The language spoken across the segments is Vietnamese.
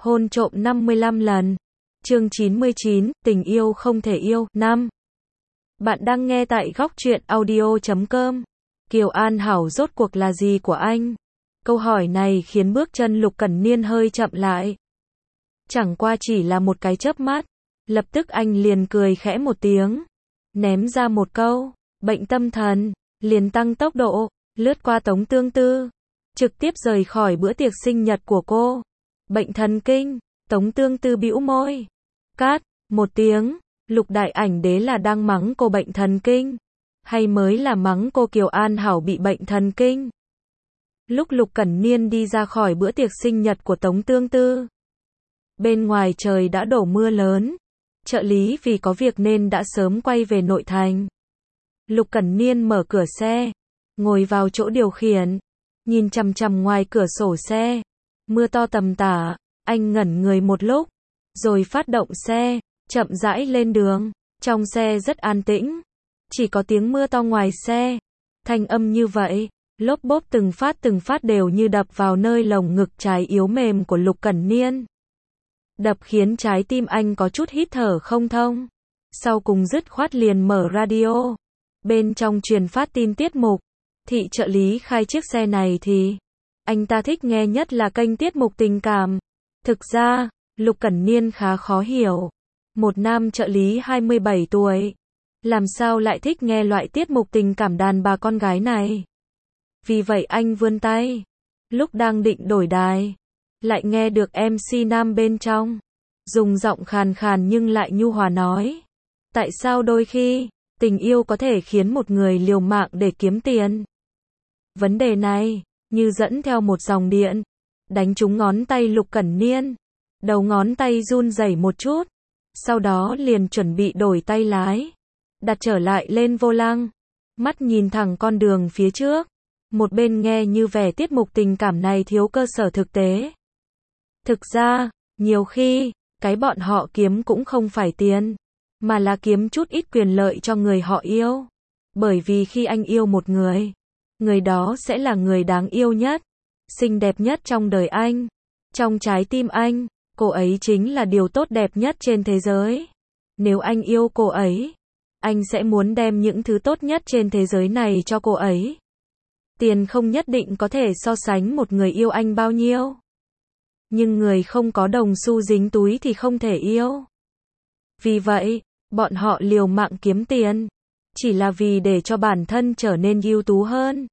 Hôn trộm 55 lần. Chương 99, tình yêu không thể yêu. 5. Bạn đang nghe tại góc truyện audio.com. Kiều An Hảo rốt cuộc là gì của anh? Câu hỏi này khiến bước chân Lục Cẩn Niên hơi chậm lại. Chẳng qua chỉ là một cái chớp mắt, lập tức anh liền cười khẽ một tiếng, ném ra một câu, bệnh tâm thần, liền tăng tốc độ, lướt qua Tống Tương Tư, trực tiếp rời khỏi bữa tiệc sinh nhật của cô. Bệnh thần kinh. Tống Tương Tư bĩu môi. Cát, một tiếng, Lục Đại Ảnh Đế là đang mắng cô bệnh thần kinh, hay mới là mắng cô Kiều An Hảo bị bệnh thần kinh? Lúc Lục Cẩn Niên đi ra khỏi bữa tiệc sinh nhật của Tống Tương Tư, bên ngoài trời đã đổ mưa lớn, trợ lý vì có việc nên đã sớm quay về nội thành. Lục Cẩn Niên mở cửa xe, ngồi vào chỗ điều khiển, nhìn chằm chằm ngoài cửa sổ xe, mưa to tầm tả, anh ngẩn người một lúc, rồi phát động xe, chậm rãi lên đường. Trong xe rất an tĩnh, chỉ có tiếng mưa to ngoài xe, thanh âm như vậy, lốp bốp từng phát đều như đập vào nơi lồng ngực trái yếu mềm của Lục Cẩn Niên. Đập khiến trái tim anh có chút hít thở không thông. Sau cùng dứt khoát liền mở radio. Bên trong truyền phát tin tiết mục, thị trợ lý khai chiếc xe này thì anh ta thích nghe nhất là kênh tiết mục tình cảm. Thực ra, Lục Cẩn Niên khá khó hiểu. Một nam trợ lý 27 tuổi, làm sao lại thích nghe loại tiết mục tình cảm đàn bà con gái này? Vì vậy anh vươn tay, lúc đang định đổi đài, lại nghe được MC nam bên trong dùng giọng khàn khàn nhưng lại nhu hòa nói: tại sao đôi khi tình yêu có thể khiến một người liều mạng để kiếm tiền? Vấn đề này như dẫn theo một dòng điện, đánh trúng ngón tay Lục Cẩn Niên. Đầu ngón tay run rẩy một chút, sau đó liền chuẩn bị đổi tay lái, đặt trở lại lên vô lăng, mắt nhìn thẳng con đường phía trước, một bên nghe như vẻ tiết mục tình cảm này thiếu cơ sở thực tế. Thực ra, nhiều khi, cái bọn họ kiếm cũng không phải tiền, mà là kiếm chút ít quyền lợi cho người họ yêu. Bởi vì khi anh yêu một người đó sẽ là người đáng yêu nhất, xinh đẹp nhất trong đời anh. Trong trái tim anh, cô ấy chính là điều tốt đẹp nhất trên thế giới. Nếu anh yêu cô ấy, anh sẽ muốn đem những thứ tốt nhất trên thế giới này cho cô ấy. Tiền không nhất định có thể so sánh một người yêu anh bao nhiêu, nhưng người không có đồng xu dính túi thì không thể yêu. Vì vậy, bọn họ liều mạng kiếm tiền, chỉ là vì để cho bản thân trở nên ưu tú hơn.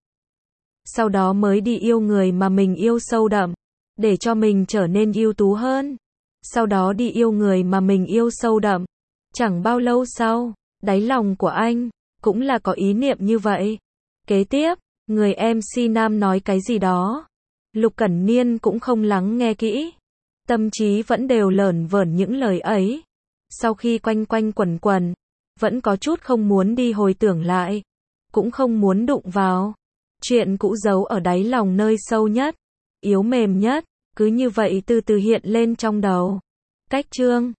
Sau đó mới đi yêu người mà mình yêu sâu đậm, để cho mình trở nên ưu tú hơn. Sau đó đi yêu người mà mình yêu sâu đậm. Chẳng bao lâu sau, đáy lòng của anh cũng là có ý niệm như vậy. Kế tiếp, người MC nam nói cái gì đó, Lục Cẩn Niên cũng không lắng nghe kỹ, tâm trí vẫn đều lởn vởn những lời ấy. Sau khi quanh quanh quẩn quẩn, vẫn có chút không muốn đi hồi tưởng lại, cũng không muốn đụng vào chuyện cũ giấu ở đáy lòng nơi sâu nhất, yếu mềm nhất, cứ như vậy từ từ hiện lên trong đầu. Cách chương